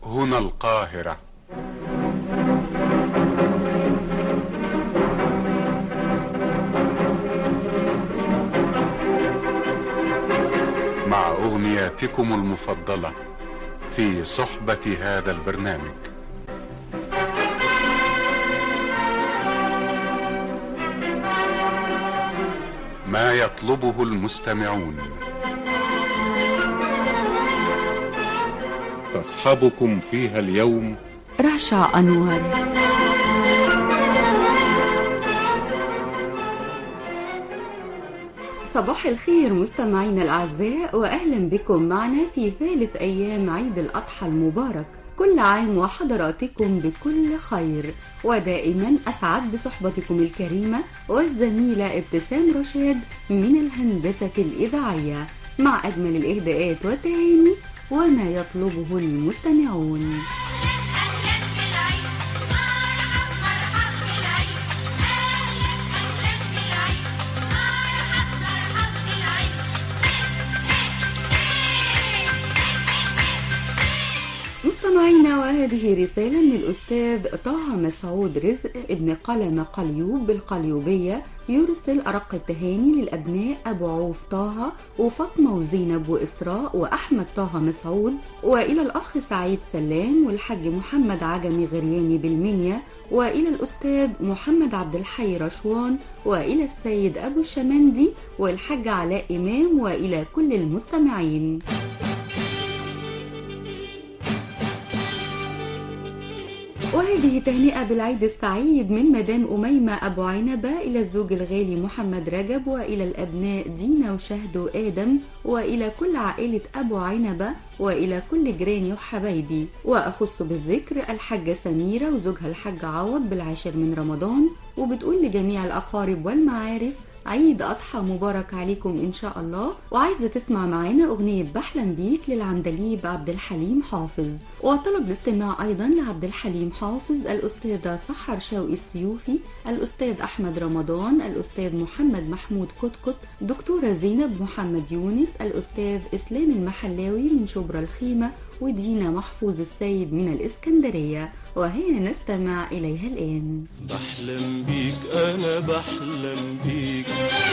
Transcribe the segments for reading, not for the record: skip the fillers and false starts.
هنا القاهرة. مع أغنياتكم المفضلة في صحبة هذا البرنامج. ما يطلبه المستمعون. تصحبكم فيها اليوم رشا أنور. صباح الخير مستمعينا الأعزاء، وأهلا بكم معنا في ثالث أيام عيد الأضحى المبارك. كل عام وحضراتكم بكل خير، ودائما أسعد بصحبتكم الكريمة والزميلة ابتسام رشاد من الهندسة الإذاعية، مع أجمل الإهداءات والتهاني وما يطلبه المستمعون. مستمعينا، وهذه رسالة من الأستاذ طه مسعود رزق ابن قلم قليوب بالقليوبية، يرسل أرق التهاني للأبناء أبو عوف طه وفاطمة وزينب وإسراء وأحمد طه مسعود، وإلى الأخ سعيد سلام والحاج محمد عجمي غرياني بالمنيا، وإلى الأستاذ محمد عبد الحي رشوان، وإلى السيد أبو الشمندي والحاج علاء إمام، وإلى كل المستمعين. وهذه تهنئة بالعيد السعيد من مدام أميمة أبو عنبة إلى الزوج الغالي محمد رجب، وإلى الأبناء دينا وشهد وآدم، وإلى كل عائلة أبو عنبة، وإلى كل جيراني وحبايبي. وأخص بالذكر الحاجة سميرة وزوجها الحاج عوض بالعاشر من رمضان، وبتقول لجميع الأقارب والمعارف عيد أضحى مبارك عليكم إن شاء الله. وعايزة تسمع معانا أغنية بحلم بيك للعندليب عبد الحليم حافظ، وطلب الاستماع أيضا لعبد الحليم حافظ الأستاذة سحر شوقي السيوفي، الأستاذ أحمد رمضان، الأستاذ محمد محمود كتكت، دكتورة زينب محمد يونس، الأستاذ إسلام المحلاوي من شبرا الخيمة، ودينا محفوظ السيد من الإسكندرية. وهي نستمع إليها الآن. بحلم بيك أنا بحلم بيك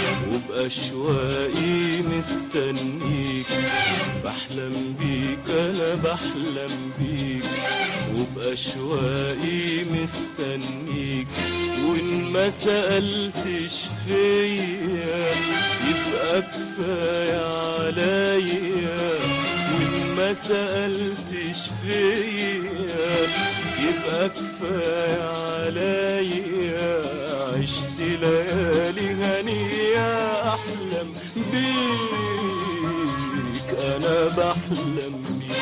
وبأشواقي مستنيك، بحلم بيك أنا بحلم بيك وبأشواقي مستنيك، وإن ما سألتش فيا يبقى كفاية عليا، وإن ما سألتش فيا يبقى كفاية عليا، عشت ليالي هنية أحلم بيك أنا بحلم بيك.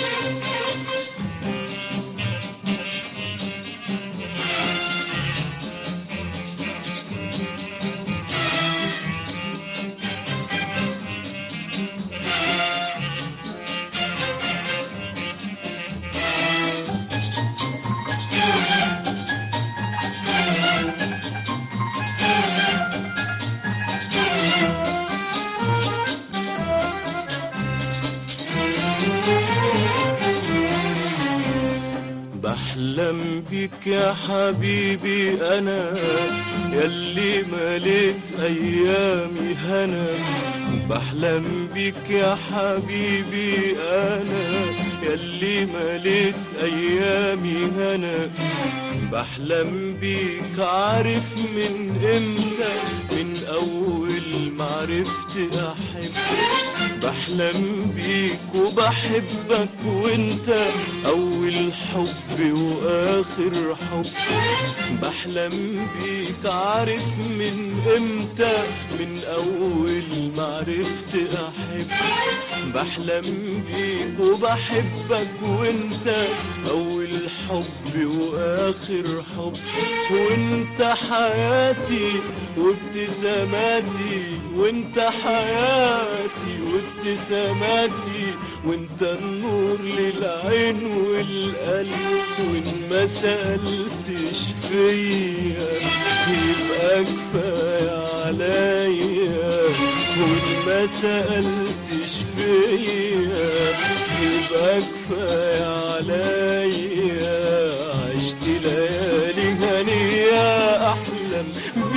بحلم بيك يا حبيبي أنا ياللي مليت أيامي هنا، بحلم بيك يا حبيبي أنا ياللي مليت أيامي هنا، بحلم بيك عارف من إمتى، من أول ما عرفت أحب، بحلم بيك وبحبك وانت أول حب وآخر حب، بحلم بيك عارف من امتى، من أول ما عرفت أحب، بحلم بيك وبحبك وانت أول حب وآخر حب، وانت حياتي وابتساماتي، وانت حياتي وابتساماتي، وانت النور للعين والقلب، وان ما سألتش فيا يبقى كفاية عليا، وان ما سألتش فيا يبقى كفاية عليا، عشت ليالي هنية أحلم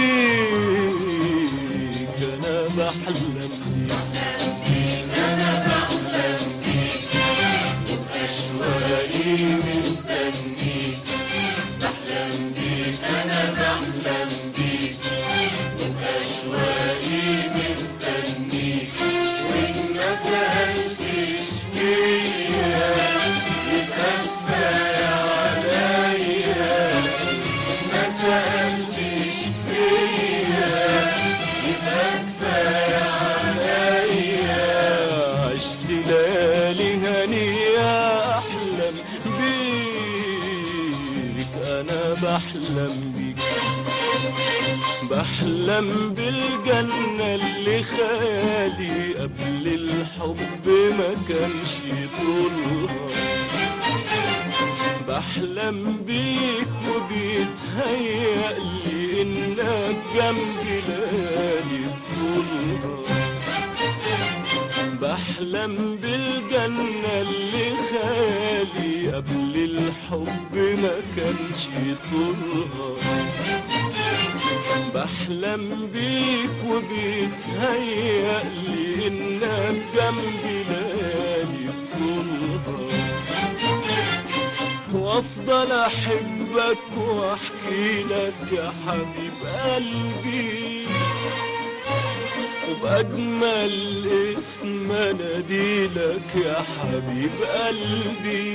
بيك، أنا بحلم بيك، أنا بحلم بيك، وأشواقي مستنيك، بحلم بيك أنا بحلم بيك، وأشواقي مستنيك، وإن ما سألتش فيا يبقى كفاية عليا، ما سألتش فيا يبقى كفاية عليا، عشت ليالي هنية أحلم بيك، أنا بحلم بيك، بحلم بالجنة اللي خيالي قبل الحب ما كانش طولها، بحلم بيك وبيتهيألي إنك جنبي ليالي بطولها، بحلم بالجنة اللي خيالي قبل الحب ما كانش طولها، بحلم بيك وبيتهيألي إنك جنبي ليالي بطولها، وأفضل أحبك وأحكي لك يا حبيب قلبي، وبأجمل اسم أناديلك يا حبيب قلبي،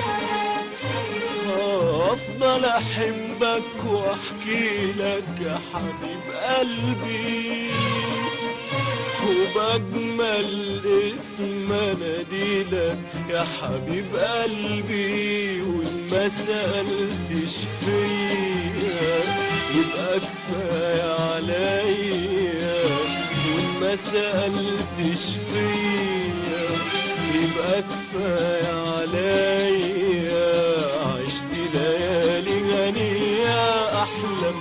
أفضل أحبك وأحكي لك يا حبيب قلبي، وبأجمل اسم أناديلك يا حبيب قلبي، وإن ما سألتش فيا يبقى كفاية عليا، وإن ما سألتش فيا يبقى كفاية عليا، عشت ليالي غنية أحلم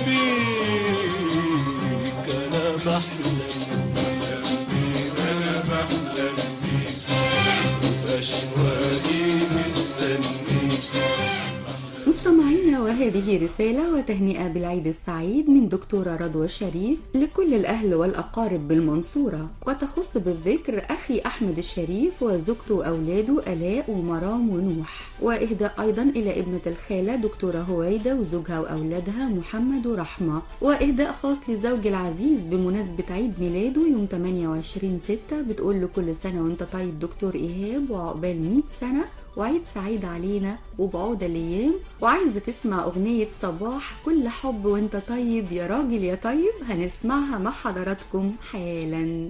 بيك، أنا بحلم بيك، أنا بحلم بيك، وأشواقي مستنيك. مستمعينا، وهذه رسالة وتهنئة بالعيد السعيد من دكتورة رضوى الشريف لكل الأهل والأقارب بالمنصورة، وتخص بالذكر أخي أحمد الشريف وزوجته وأولاده آلاء ومرام ونوح، وإهداء أيضا إلى ابنة الخالة دكتورة هويدة وزوجها وأولادها محمد ورحمة، وإهداء خاص لزوج العزيز بمناسبة عيد ميلاده يوم 28/6، بتقول له كل سنة وانت طيب دكتور إيهاب، وعقبال 100 سنة وعيد سعيد علينا وبعود الأيام، وعايزة تسمع أغنية صباح كل حب وانت طيب يا راجل يا طيب، هنسمعها مع حضراتكم حالا.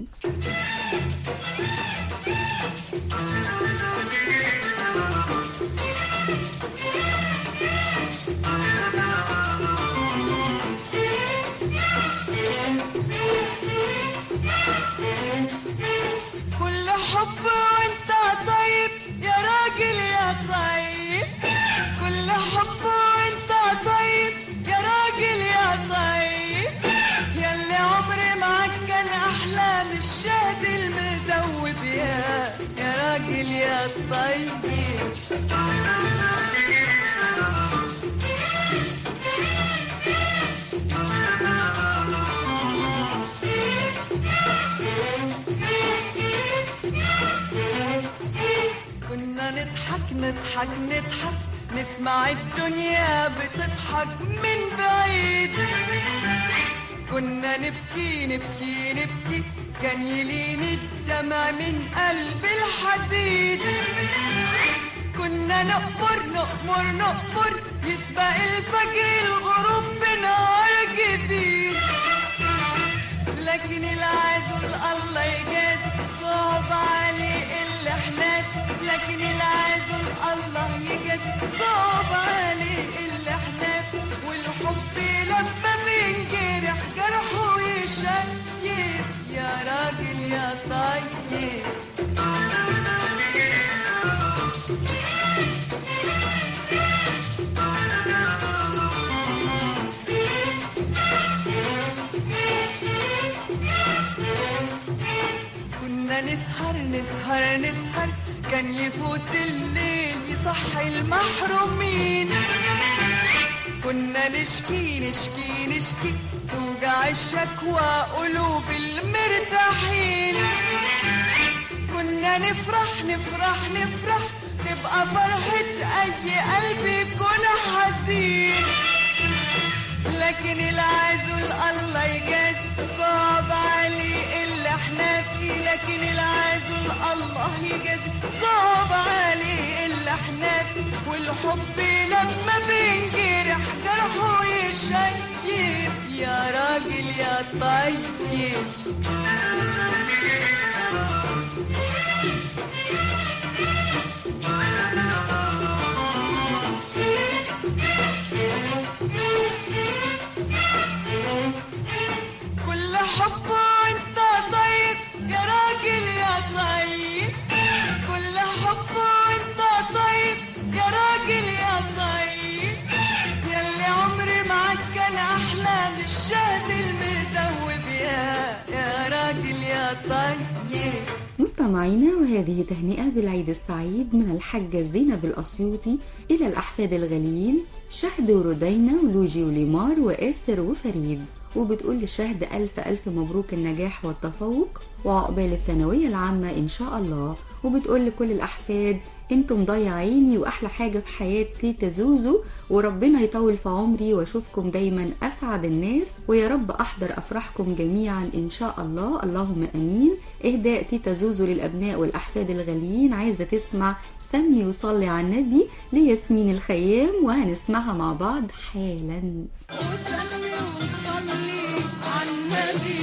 كل حب وانت طيب يا راجل يا طيب، كل حب وانت طيب يا راجل يا طيب، ياللي عمري معاك كان احلى من الشهد المدوب، يا راجل يا طيب. كنا نضحك نضحك نضحك نسمع الدنيا بتضحك من بعيد، كنا نبكي نبكي نبكي كان يلين الدمع من قلب الحديد، كنا نقمر نقمر نقمر يسبق الفجر الغروب بنهار جديد، لكن العزل الله يجازي صعب عليه اللي احنا، لكن العزل الله يجازي صعب عليه اللي احنا، والحب لما بينجرح جرحه يشيب يا راجل يا طيب. كنا نسهر نسهر نسهر كان يفوت الليل صح المحرومين. كنا نشكي نشكي نشكي توجع الشكوى قلوب المرتاحين. كنا نفرح نفرح نفرح تبقى فرحة أي قلب يكون حزين. لكن العزل الله يجازي صعب عليه اللي احنا فيه. لكن العزل الله يجازي صعب عليه اللي احنا فيه. والحب لما بينجرح جرحه يشيب يا راجل يا طيب. كل حب وانت طيب يا راجل يا طيب. كل حب وانت طيب يا راجل يا طيب. ياللي عمري معاك كان احلى من الشهد المدوب يا راجل يا طيب. مستمعينا، وهذه تهنئة بالعيد السعيد من الحاجة زينب الأسيوطي إلى الأحفاد الغاليين شهد وردينا ولوجي وليمار وآسر وفريد. وبتقول لشهد ألف ألف مبروك النجاح والتفوق وعقبال الثانوية العامة إن شاء الله. وبتقول لكل الأحفاد انتم ضيعيني واحلى حاجة في حياة تيتا زوزو، وربنا يطول في عمري واشوفكم دايما اسعد الناس، ويا رب احضر افراحكم جميعا ان شاء الله، اللهم امين. اهداء تيتا زوزو للابناء والاحفاد الغاليين، عايزة تسمع سمي وصلي على النبي لياسمين الخيام، وهنسمعها مع بعض حالا. وسمي وصلي على النبي.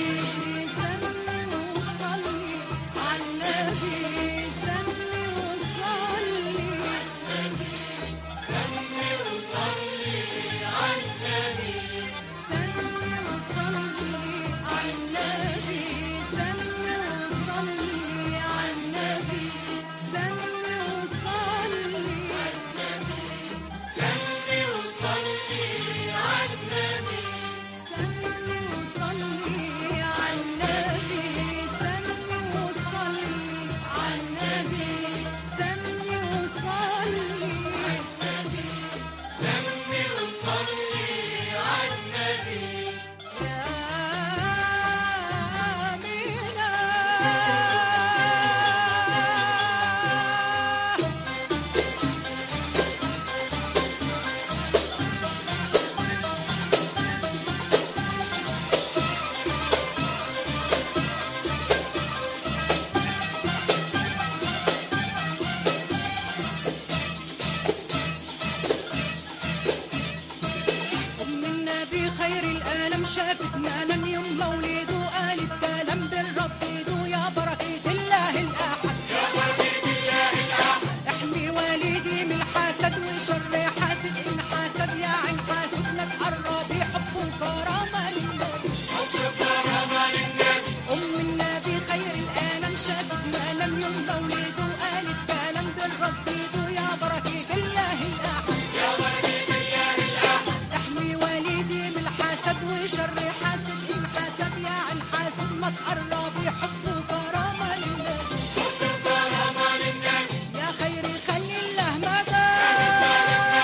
شافتنا لم يوم مولد وقالت كلام بالردد ويا بركة الله الأحد. يا بركة الله الأحد احمي والدي من الحسد وشر حاسد إن حسد يا عين حاسد لا تقرب حب وكرامة للنبي. حب وكرامة للنبي. أم النبي خير الأنام شافتنا لم يوم مولد وقالت كلام بالردد ويا بركة الله الأحد. يا بركة الله الأحد احمي والدي من الحسد وشر حاسد إن حسد يا عين حاسد ما تقرب حب وكرامة للنبي. حب وكرامة للنبي. يا خير خلي الله مدام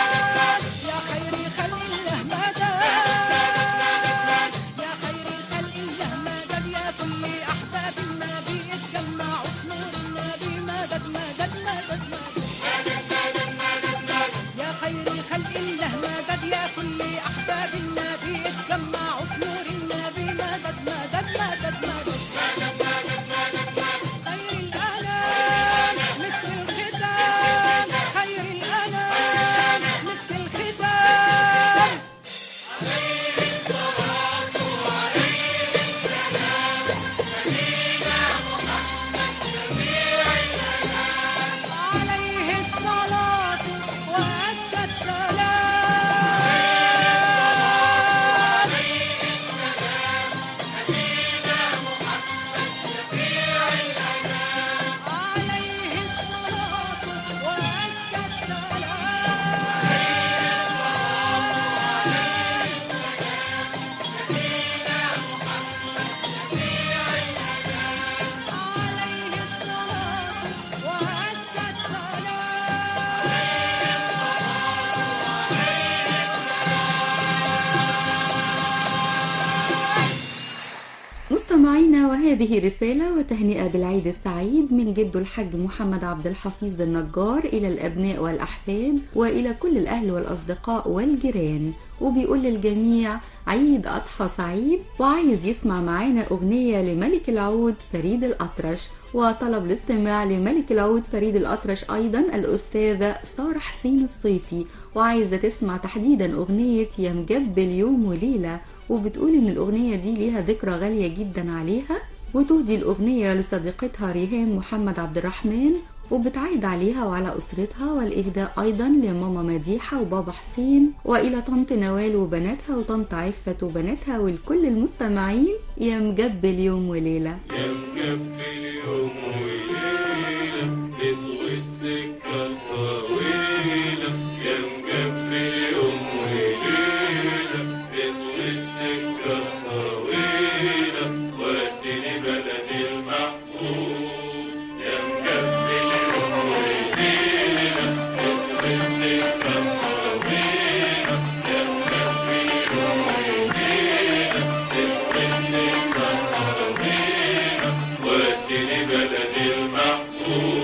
وهذه رسالة وتهنئة بالعيد السعيد من جده الحاج محمد عبد الحفيظ النجار إلى الأبناء والأحفاد وإلى كل الأهل والأصدقاء والجيران، وبيقول للجميع عيد أضحى سعيد، وعايز يسمع معانا أغنية لملك العود فريد الأطرش، وطلب الاستماع لملك العود فريد الأطرش أيضا الأستاذة سارة حسين الصيفي، وعايزة تسمع تحديدا أغنية يا مجبل يوم وليلة، وبتقول إن الأغنية دي ليها ذكرى غالية جدا عليها، وتهدي الأغنية لصديقتها ريهام محمد عبد الرحمن، وبتعيد عليها وعلى أسرتها، والإهداء أيضا لماما مديحة وبابا حسين وإلى طنط نوال وبناتها وطنط عفة وبناتها ولكل المستمعين. يا مجبل يوم وليلة يا مجبل يوم وليلة تطوي السكة طويلة، يا مجبل يوم وليلة تطوي السكة طويلة، وديني بلدي المحبوب. يا مجبل يوم وليلة تطوي السكة طويلة، يا مجبل يوم وليلة تطوي السكة طويلة، وديني بلدي المحبوب.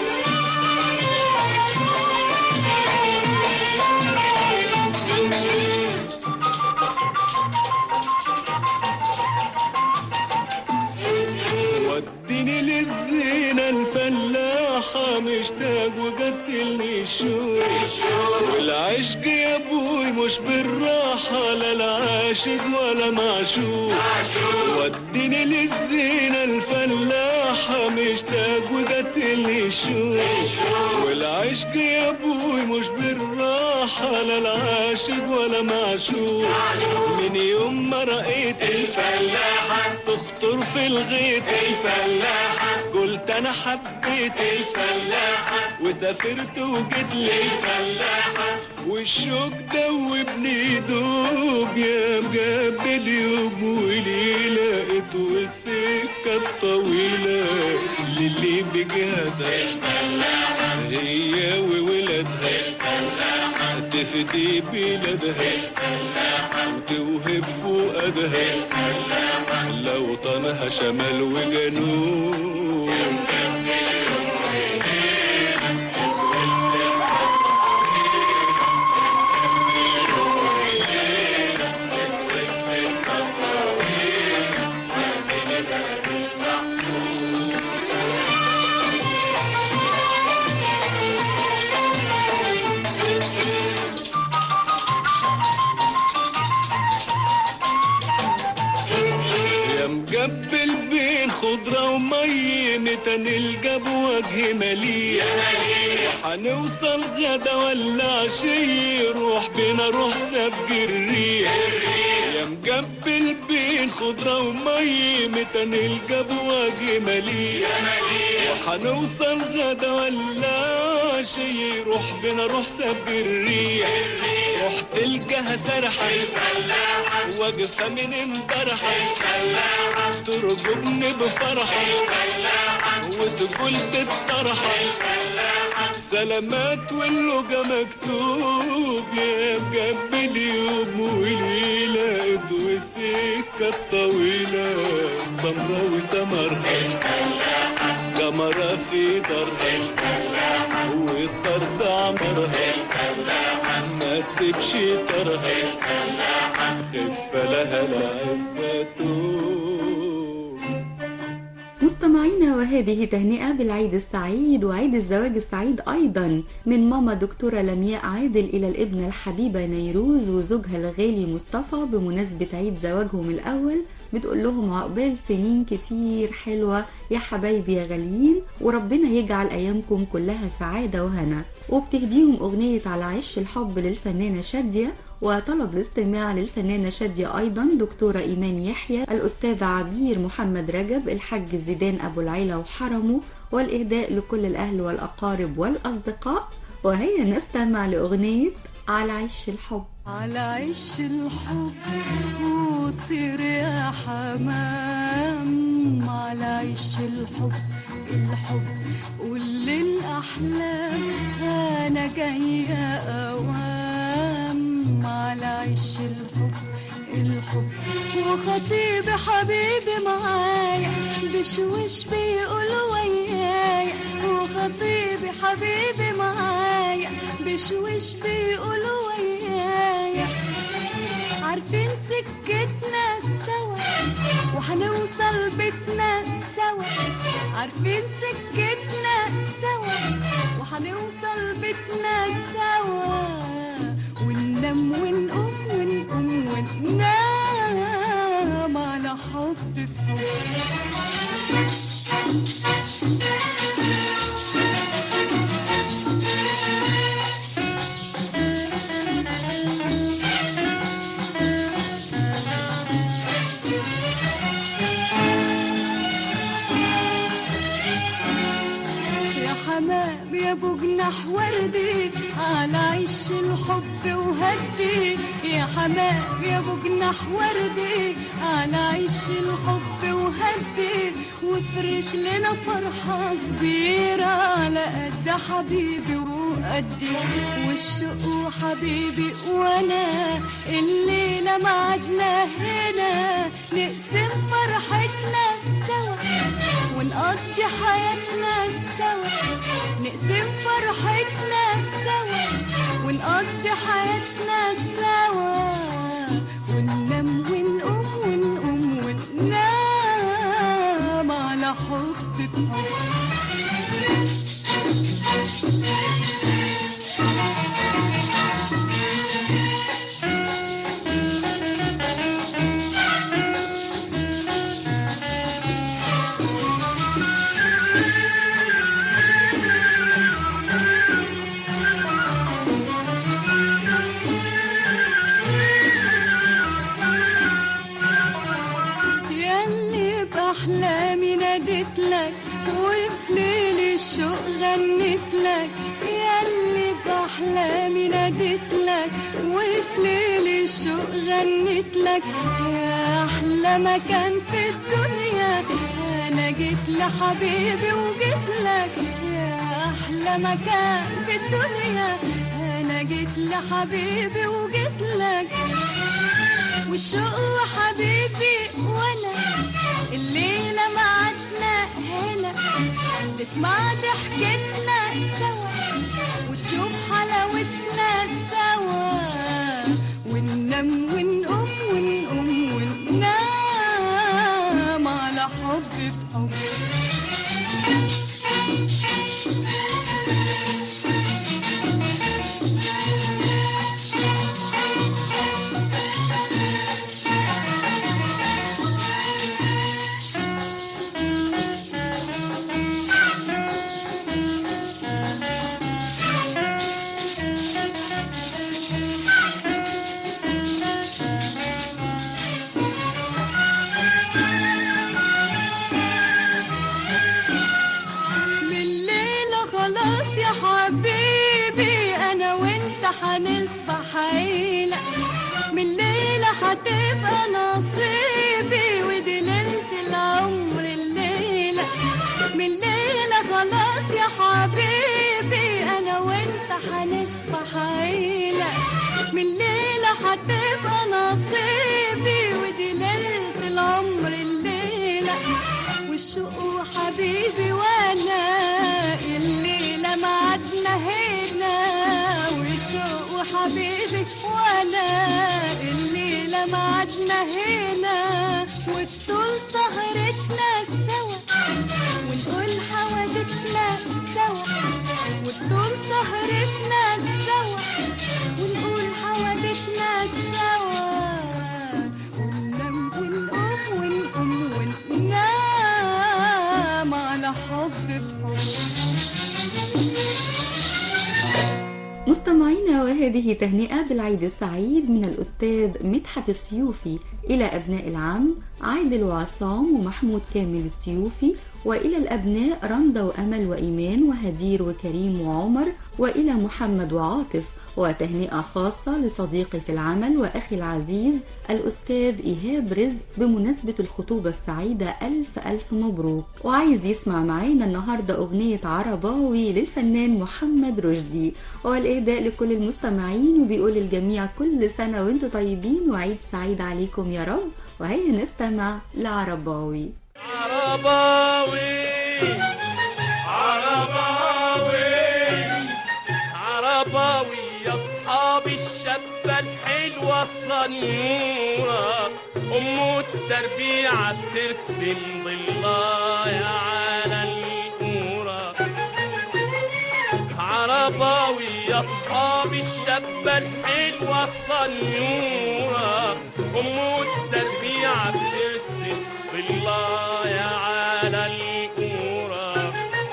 وديني للزينة الفلاحة مشتاق وقتلني الشوق، والعشق يا ابوي مش بالراحة لا العاشق ولا معشوق. وديني للزينة الفلاحة مشتاق وقتلني الشوق، والعشق يا ابوي مش بالراحة لا العاشق ولا معشوق. من يوم ما رأيت الفلاحة تخطر في الغيط الفلاحة، قلت انا حبيت الفلاحة وسافرت وجيت للفلاحة، والشوق دوبني دوب. يا مجبل يوم وليلة اطوي السكة الطويلة، للي بجهدها الفلاحة هي وولادها الفلاحة، تفدي بلادها الفلاحة وتوهب فؤادها الفلاحة، لو طنها شمال وجنوب. يا مجبل يوم وليلة اطوي السكة طويلة، اطوي السكة طويلة، وديني بلدي المحبوب. يا مجبل بين خضرة ومي متى نلقى بوجه مليء، حنوصل غدا ولا عشية روح بينا روح سبق الريح. يا مجبل بين خضرة ومي متى نلقى بوجه مليء، حنوصل غدا ولا عشية روح بينا روح سبق الريح. روح تلقاها سرحة الفلاحة واقفة من امبارحة الفلاحة، ترجبني بفرحة الفلاحة وتقول بالطرحة الفلاحة، سلامات واللقا مكتوب. يا مجبل يوم وليلة اطوي السكة الطويلة، سمرة وسمرها الفلاحة، قمرة في درها الفلاحة، والطرد عمرها الفلاحة، ما تسيبش طرها الفلاحة، خف لها العفة. مستمعينا، وهذه تهنئة بالعيد السعيد وعيد الزواج السعيد أيضا من ماما دكتورة لمياء عادل إلى الابنة الحبيبة نيروز وزوجها الغالي مصطفى بمناسبة عيد زواجهم الأول. بتقول لهم عقبال سنين كتير حلوة يا حبايبي يا غاليين، وربنا يجعل أيامكم كلها سعادة وهنا. وبتهديهم أغنية على عش الحب للفنانة شادية، وطلب الاستماع للفنانة شادية أيضا دكتورة إيمان يحيى، الأستاذ عبير محمد رجب، الحاج زيدان أبو العيلة وحرمه، والإهداء لكل الأهل والأقارب والأصدقاء. وهيا نستمع لأغنية على عش الحب. على عش الحب وطير يا حمام، على عش الحب الحب قول الأحلام أنا جاية أوام، على عش الحب الحب وخطيبي حبيبي معايا بشوش بيقول ويايا وخطيبي حبيبي معايا بشوش بيقول ويايا عارفين سكتنا سوا وحنوصل بيتنا سوا عارفين سكتنا سوا وحنوصل بيتنا سوا وننام ونقوم ونقوم وننام على حب في حمام يا ابو جناح وردي على عش الحب وهدي يا حمام يا ابو جناح وردي على عش الحب وهدي وفرش لنا فرحة كبيرة على قد حبيبي وقدي والشوق حبيبي وانا الليلة معدنا هنا نقسم فرحتنا سوا ونقضي حياتنا سوا نقسم فرحتنا سوا ونقضي حياتنا سوا وننام ونقوم ونقوم وننام على حب بحب أحلامي نادت لك وفي ليل الشوق غنت لك ياللي بأحلامي نادت لك وفي ليل الشوق غنت لك يا أحلى مكان في الدنيا أنا جيت لحبيبي وجيت لك يا أحلى مكان في الدنيا أنا جيت لحبيبي وجيت لك والشوق حبيبي وأنا الليلة معدنا هنا تسمع ضحكتنا سوا وتشوف حلاوتنا سوا وننام ونقوم ونقوم وننام على حب بحب هنصبح عيلة من الليلة هتبقى نصيبي ودي ليلة العمر الليلة من الليلة خلاص يا حبيبي أنا وأنت هنصبح عيلة من الليلة هتبقى نصيبي ودي ليلة العمر الليلة والشوق حبيبي وأنا الليلة معدنا هنا والشوق حبيبي وانا الليلة معدنا هنا والطول سهرتنا سوا ونقول حوادثنا سوا والطول سهرتنا سوا ونقول حوادثنا سوا وننام ونقوم ونقوم وننام على حب بحب. مستمعينا وهذه تهنئة بالعيد السعيد من الأستاذ مدحت السيوفي إلى أبناء العم عادل وعصام ومحمود كامل السيوفي وإلى الأبناء رندا وأمل وإيمان وهدير وكريم وعمر وإلى محمد وعاطف وتهنئة خاصة لصديقي في العمل وأخي العزيز الأستاذ إيهاب رزق بمناسبة الخطوبة السعيدة. ألف ألف مبروك. وعايز يسمع معانا النهاردة أغنية عرباوي للفنان محمد رشدي، والإهداء لكل المستمعين، وبيقول الجميع كل سنة وانتم طيبين وعيد سعيد عليكم يا رب. وهيا نستمع لعرباوي. عرباوي عرباوي عرباوي يا اصحاب الشابة الحلوة الصنورة، أم التربيعة بترسم ضلايا على القورة. عرباوي يا اصحاب الشابة الحلوة الصنورة، أم التربيعة بترسم ضلايا على القورة.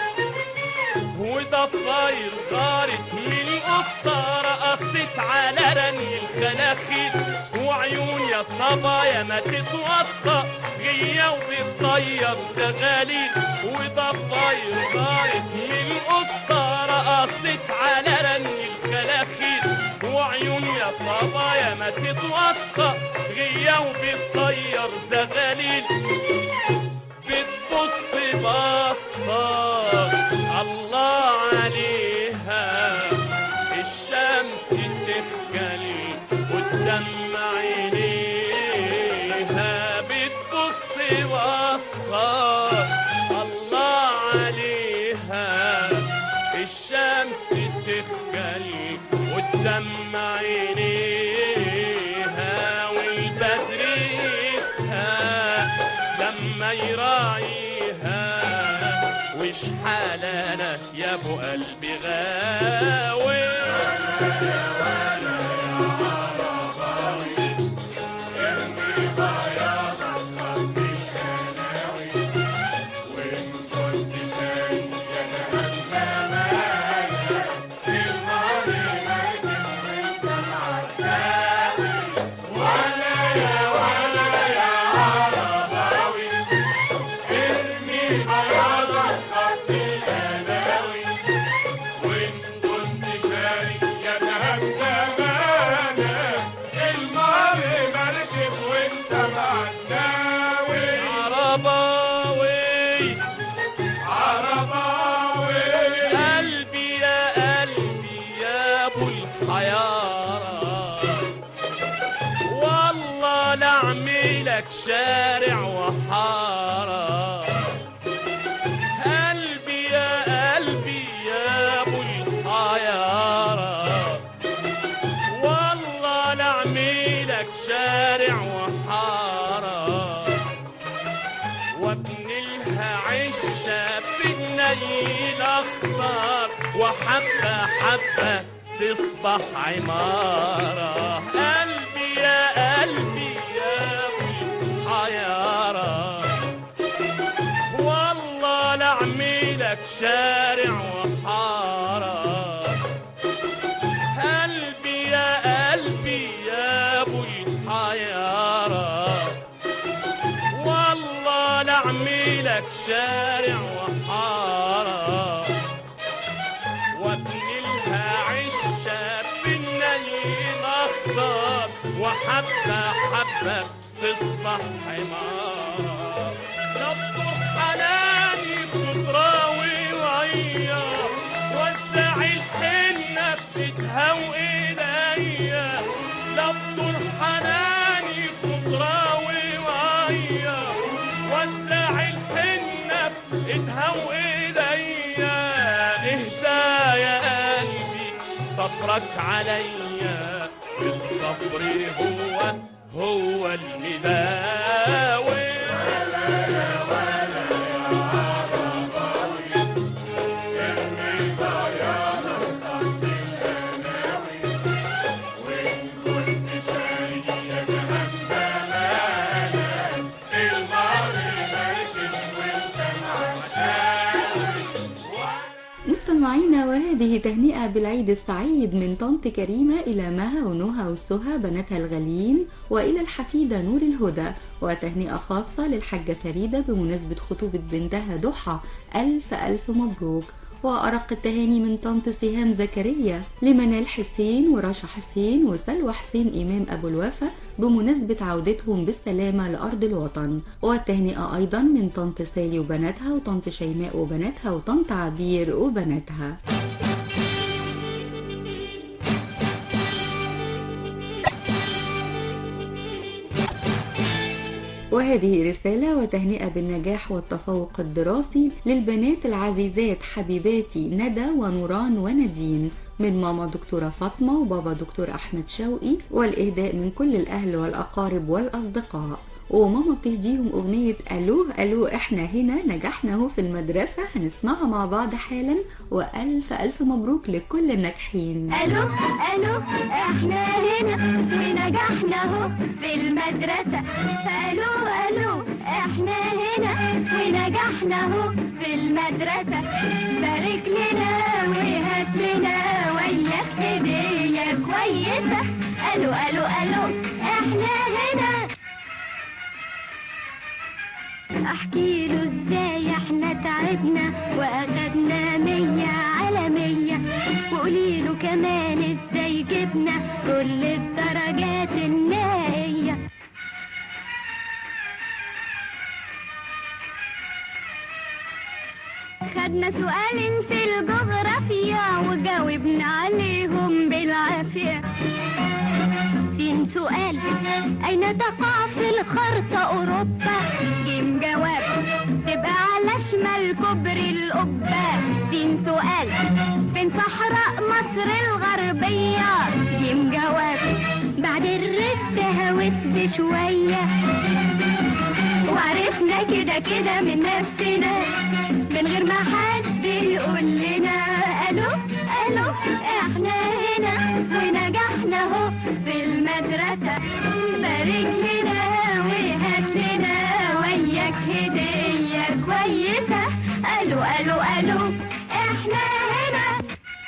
وضفاير غارت من القصة رقصت على رمي الخلاخيل، وعيون يا صبايا ما تتوصى غية وبتطيب زغاليل. وضفاير غارت من القصة رقصت على رمي الخلاخيل، وعيون يا صبايا ما تتوصى غية وبتطير زغاليل. بتبص بصة الله عليها، الشمس تخجل قدام عينيها. بتبص بصة الله عليها، الشمس تخجل قدام عينيها. والبدر يسهى لما يراعيها، وش حالنا يا ابو قلبي غاوي. شارع وحارة قلبي يا قلبي يا ابو الحيارة، والله نعملك شارع وحارة. وابني لها عشة في النيل اخضر، وحبة حبة تصبح عمارة. قلبي يا قلبي والله نعملك شارع وحارة. قلبي يا قلبي يا ابو الحيارة، والله نعملك شارع وحارة. وابني لها عشة في النيل اخضر، وحبة حبة تصبح حمارة. نبض حناني بتراوي وعيا، وزع الحنة بتهوي ايديا. نبض حناني بتراوي وعيا، وزع الحنة بتهوي ايديا. اهدى يا قلبي صبرك عليا، الصبر هو المداوي. ولا يا عرباوي ارمي بياضك خط الهناوي، وان كنت سيد هم زمانك المر مركب وانت معتاوي. مستمعينا، وهذه تهنئة بالعيد السعيد من طنط كريمة إلى مها ونهى وسهى بناتها الغاليين، وإلى الحفيدة نور الهدى. وتهنئة خاصة للحاجة فريدة بمناسبة خطوبة بنتها ضحى. ألف ألف مبروك. وأرق التهاني من طنط سهام زكريا لمنال حسين ورشا حسين وسلوى حسين إمام أبو الوفا بمناسبة عودتهم بالسلامة لأرض الوطن. والتهنئة أيضا من طنط سالي وبناتها وطنط شيماء وبناتها وطنط عبير وبناتها. وهذه رسالة وتهنئة بالنجاح والتفوق الدراسي للبنات العزيزات حبيباتي ندى ونوران وندين من ماما دكتورة فاطمة وبابا دكتور أحمد شوقي، والإهداء من كل الأهل والأقارب والأصدقاء. وماما بتهديهم أغنية ألو ألو إحنا هنا نجحنا اهو في المدرسة، هنسمعها مع بعض حالا. وألف ألف مبروك لكل الناجحين. ألو ألو إحنا هنا ونجحنا اهو في المدرسة. ألو ألو إحنا هنا ونجحنا اهو في المدرسة. بارك لنا وهات لنا وياك هدية كويسة. ألو ألو ألو إحنا هنا. احكي له ازاي احنا تعبنا واخدنا 100 على 100، وقولي له كمان ازاي جبنا كل الدرجات النهائية. خدنا سؤالين في الجغرافيا وجاوبنا عليهم بالعافية. سين سؤال أين تقع في الخرطة أوروبا؟ جيم جواب تبقى على شمال كوبري القبة. سين سؤال فين صحراء مصر الغربية؟ جيم جواب بعد الرد هوت بشوية. وعرفنا كده كده من نفسنا من غير ما حد يقول لنا. ألو ألو إحنا هنا ونجحنا اهو في المدرسة. بارك لنا وهات لنا وياك هدية كويسة. ألو ألو ألو إحنا هنا.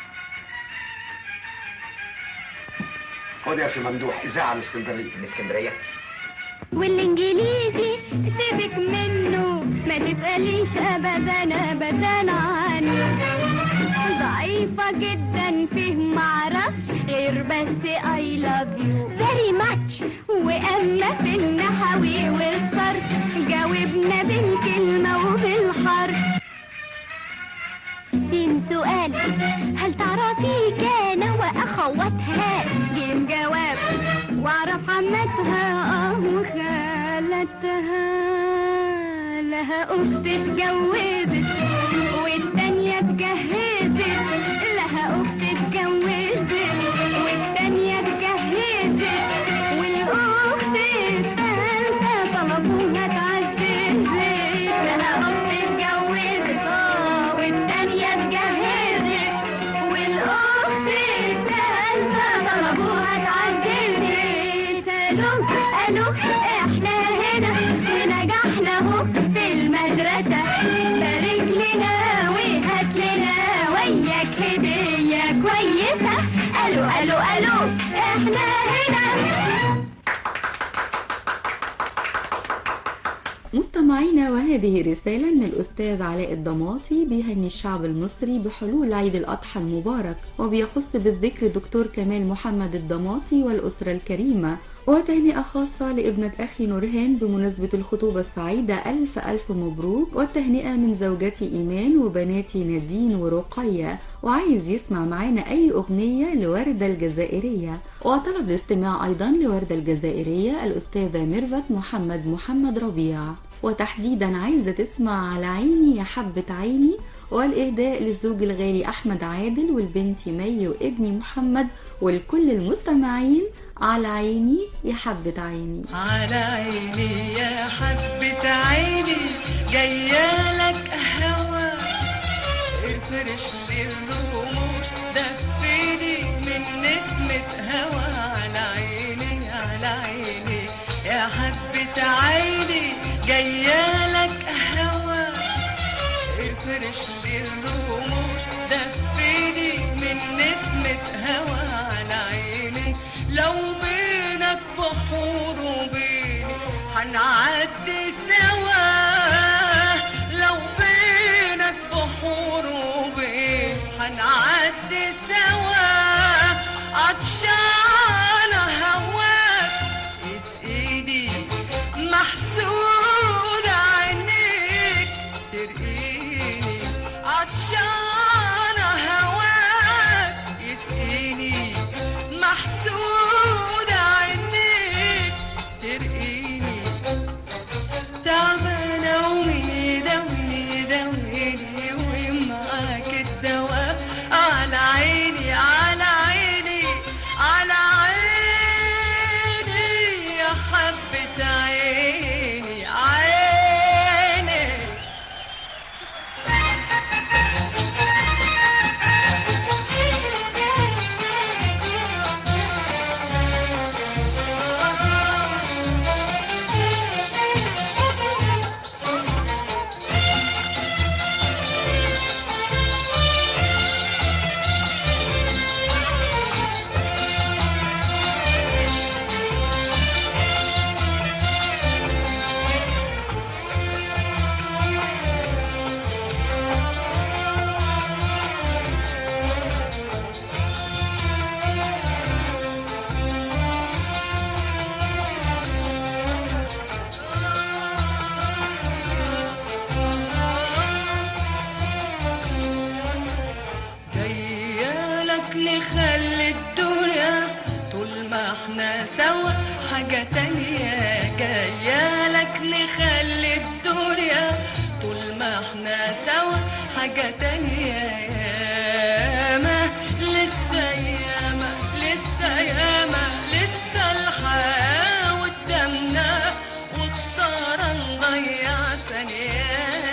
خد يا سي ممدوح إذاعة من اسكندرية. من اسكندرية؟ والإنجليزي سيبك منه ما تسأليش أبدا أبدا عنه. ضعيفة جدا فيه معرفش غير بس I love you very much. وأما في النحوي والصرف جاوبنا بالكلمة وبالحرف. سين سؤال هل تعرفي كان وأخواتها؟ جيم جواب واعرف عمتها وخالتها. لها أخت اتجوزت والتانية اتجهزت. لها أخت اتجوزت والتانية اتجهزت. والأخت التالتة طلبوها اتعززت. لها أخت اتجوزت والتانية اتجهزت. والأخت التالتة طلبوها اتعززت. ألو ألو إحنا هنا ونجحنا اهو في المدرسة. بارك لنا وهات لنا وياك هدية كويسة. ألو ألو ألو إحنا هنا. مستمعينا، وهذه رسالة من الأستاذ علاء الضماطي بيهني الشعب المصري بحلول عيد الأضحى المبارك، وبيخص بالذكر دكتور كمال محمد الضماطي والأسرة الكريمة. وتهنئة خاصة لابنة أخي نورهان بمناسبة الخطوبة السعيدة. ألف ألف مبروك. والتهنئة من زوجتي إيمان وبناتي نادين ورقية. وعايز يسمع معانا أي أغنية لوردة الجزائرية. وطلب الاستماع أيضا لوردة الجزائرية الأستاذة ميرفت محمد ربيع. وتحديدا عايزة تسمع على عيني يا حبة عيني. والإهداء للزوج الغالي أحمد عادل والبنت مي وابني محمد ولكل المستمعين. على عيني يا حبة عيني. على عيني يا حبة عيني جاية لك هوا. افرش لي الرموش دفيني من نسمة هوا. على عيني على عيني يا حبة عيني جاية لك هوا. افرش لي الرموش دفيني من نسمة هوا. على عيني لو بينك بحور وبيني هنعدي سوا. لو بينك بحور وبيني محسودة عينيك ترقيني تعبانة ومين يداويني ومعاك الدواء على عيني على عيني على عيني يا حبة عيني عيني. نخلي الدنيا طول ما احنا سوا حاجة تانية جايالك نخلي الدنيا طول ما احنا سوا حاجة تانية ياما لسه ياما لسه ياما لسه الحياة قدامنا وخسارة نضيع ثانية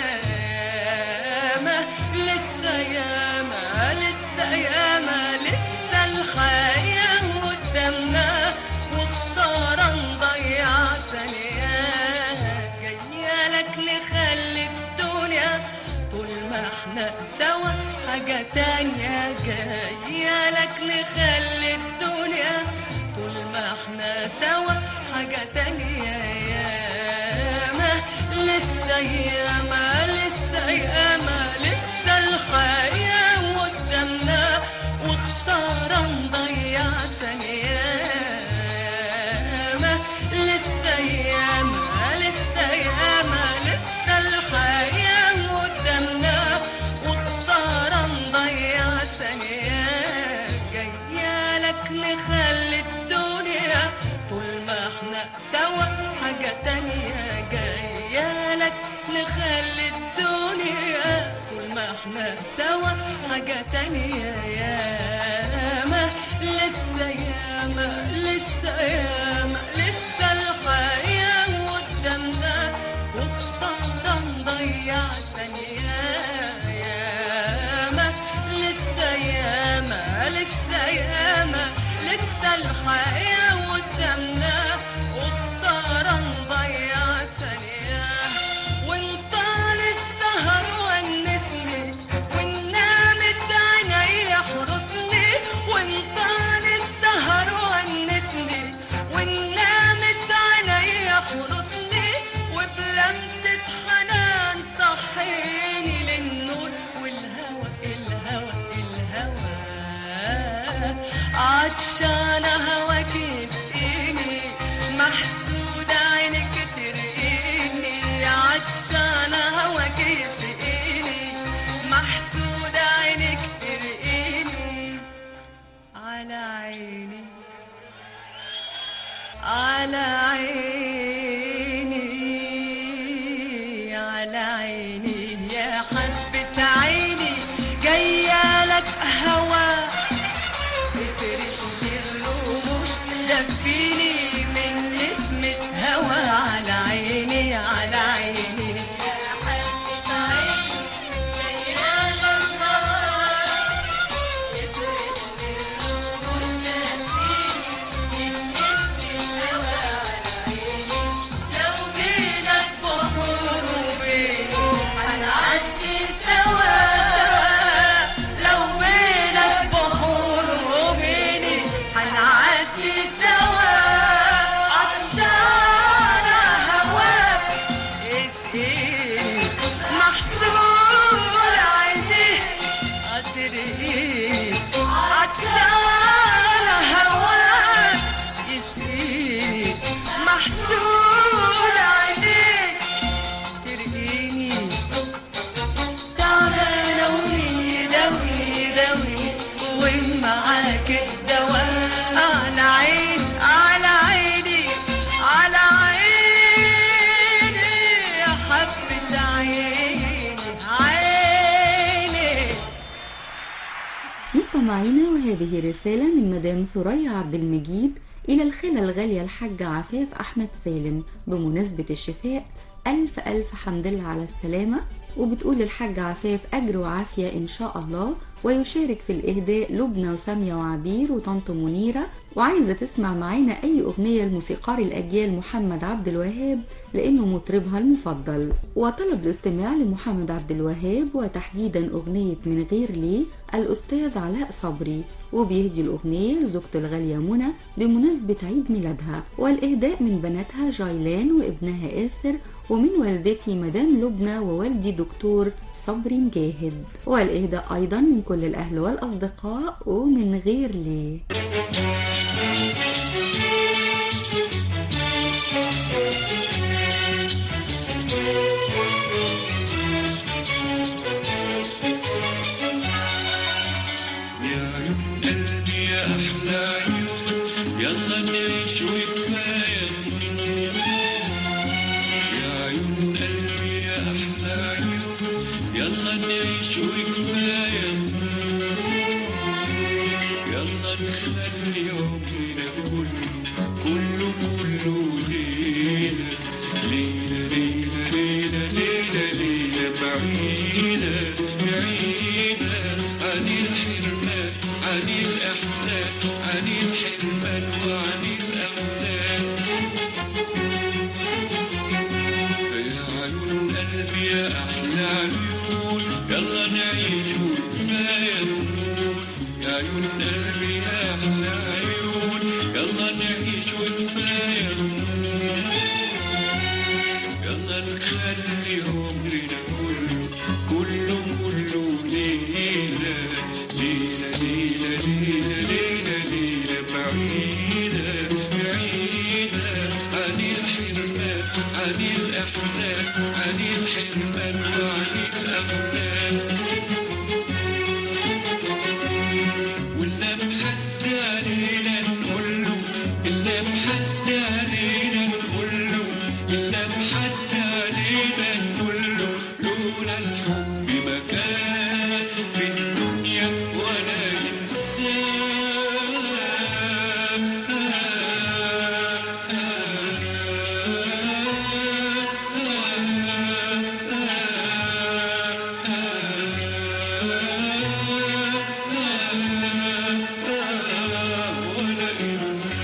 ياما لسه ياما لسه ياما لسه الحياة قدامنا وخسارة نضيع ثانية جايالك نخلي الدنيا طول ما احنا سوا حاجة تانية جايالك نخلي الدنيا طول ما احنا سوا حاجة تانية ياما لسه ياما لسه ياما لسه الحياة قدامنا وخسارة نضيع ثانية ياما لسه ياما لسه ياما لسه الحياة قدامنا وخسارة نضيع ثانية جايالك نخلي الدنيا طول ما احنا سوا حاجة تانية جايالك نخلي الدنيا طول ما احنا سوا حاجة تانية ياما لسه ياما لسه ياما لسه الحياة قدامنا وخسارة نضيع ثانية ياما لسه ياما لسه ياما لسه الحياة قدامنا وخسارة نضيع ثانية وانت للسهر ونسني ونامت عيني حرسني وانت للسهر ونسني ونامت عيني حرسني وبلمسة حنان صحيني للنور والهوى الهوى الهوى عطشانة هواك يسقيني محسودة عينك ترقيني عطشانة هواك يسقيني محسودة عينك ترقيني على عيني على عيني على عيني يا حبة عيني جايالك هوا افرش لي الرموش دفيني من نسمة هوا على عيني على عيني يا حبة عيني جايالك هوا افرش لي الرموش دفيني من نسمة هوا على عيني لو بينك بحور وبيني هنعدي سوا لو بينك بحور وبيني هنعدي سوا مستمعينا، وهذه رسالة من مدام ثريا عبد المجيد إلى الخالة الغالية الحاجة عفاف أحمد سالم بمناسبة الشفاء. ألف ألف حمد لله على السلامة. وبتقول للحاجة عفاف أجر وعافية إن شاء الله. ويشارك في الإهداء لبنى وسامية وعبير وطنط منيرة، وعايزة تسمع معانا أي أغنية لموسيقار الأجيال محمد عبد الوهاب لأنه مطربها المفضل. وطلب الاستماع لمحمد عبد الوهاب وتحديدا أغنية من غير ليه الأستاذ علاء صبري، وبيهدي الأغنية لزوجته الغالية منى بمناسبة عيد ميلادها. والإهداء من بناتها جايلان وابنها آسر، ومن والدتي مدام لبنى ووالدي دكتور صبري مجاهد. والإهداء أيضا من كل الأهل والأصدقاء ومن غير ليه. يلا نعيش وكفاية يا عيون قلبي يا أحلى عيون، يلا نعيش وكفاية، يلا نخلي عمرنا كله ليلة ليلة ليلة ليلة ليلة ليلة بعيدة بعيدة عن الحرمان عن الأحزان عن الحرمان وعن الأولاد. يا عيون قلبي يا أحلى عيون، يلا نعيش وكفاية نقول. يا عيون قلبي يا أحلى عيون، يلا نعيش وكفاية نقول، يلا نخلي عمرنا كله ليلة ليلة ليلة ليلة ليلة ليلة بعيدة بعيدة عن الحرمان عن الأحزان عن الحرمان وعن الأولاد. ولا محد علينا نقول له، إلا محد علينا نقول له، إلا محد علينا نقول له، لولا الحب ما كان في الدنيا ولا إنسان. ولا إنسان.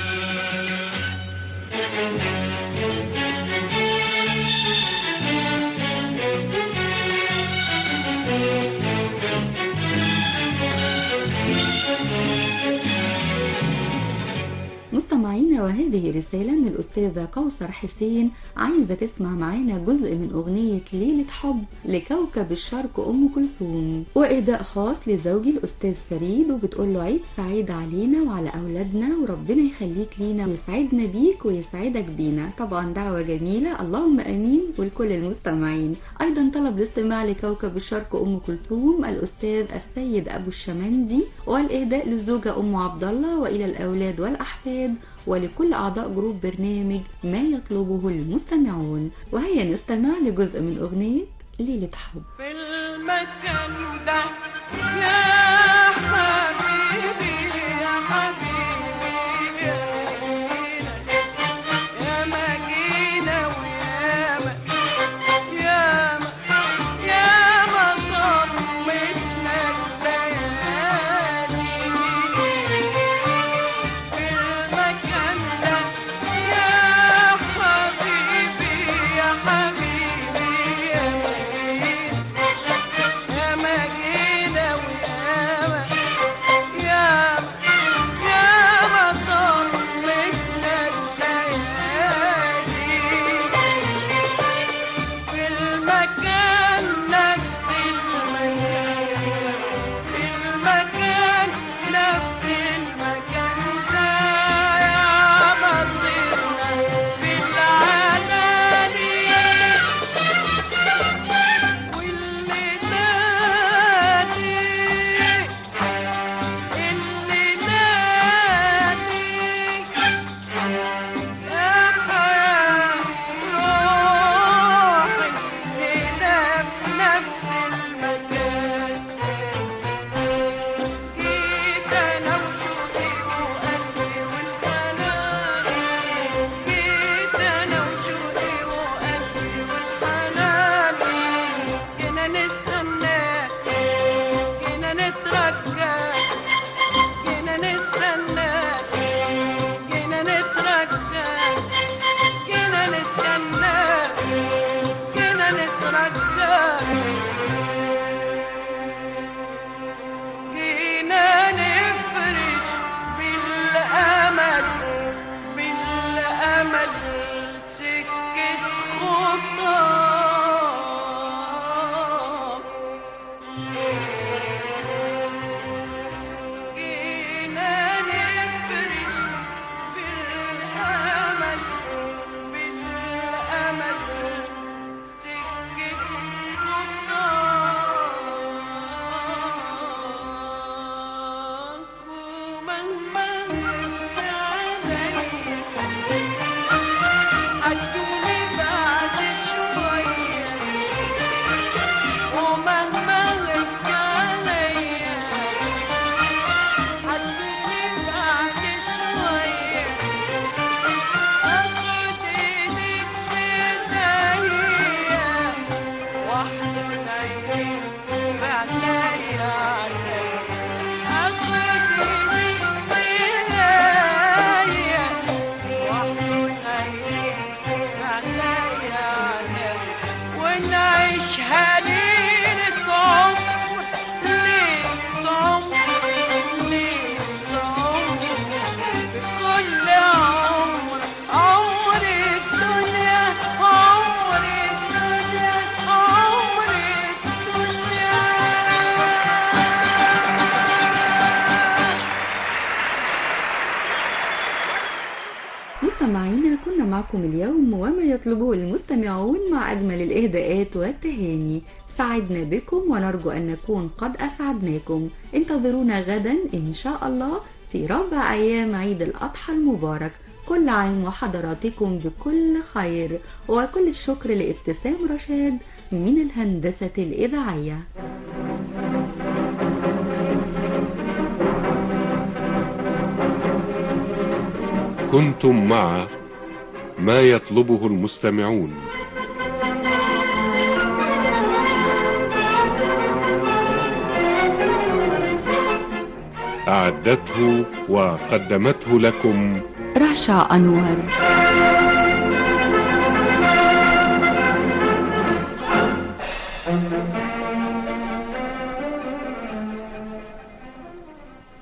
مستمعينا، وهذه رسالة من الأستاذة كوثر حسين، عايزة تسمع معانا جزء من أغنية ليلة حب لكوكب الشرق أم كلثوم، وإهداء خاص لزوجي الأستاذ فريد، وبتقول له عيد سعيد علينا وعلى أولادنا، وربنا يخليك لينا ويسعدنا بيك ويسعدك بينا. طبعا دعوة جميلة، اللهم أمين. ولكل المستمعين أيضا طلب الاستماع لكوكب الشرق أم كلثوم الأستاذ السيد أبو الشمندي، والإهداء للزوجة أم عبد الله وإلى الأولاد والأحفاد ولكل أعضاء جروب برنامج ما يطلبه المستمعون. وهيا نستمع لجزء من أغنية ليلة حب. في المكان ده يا حبيبي يا حبيبي يا مجينا وياما ياما ياما ضمتنا الليالي. في المكان ده يا حبيبي يا حبيبي يا مجينا وياما مستمعينا، كنا معكم اليوم وما يطلبه المستمعون مع أجمل الإهداءات والتهاني. سعدنا بكم ونرجو أن نكون قد أسعدناكم. انتظرونا غدا إن شاء الله في رابع أيام عيد الأضحى المبارك. كل عام وحضراتكم بكل خير، وكل الشكر لابتسام رشاد من الهندسة الإذاعية. كنتم مع ما يطلبه المستمعون. أعدته وقدمته لكم رشا أنور.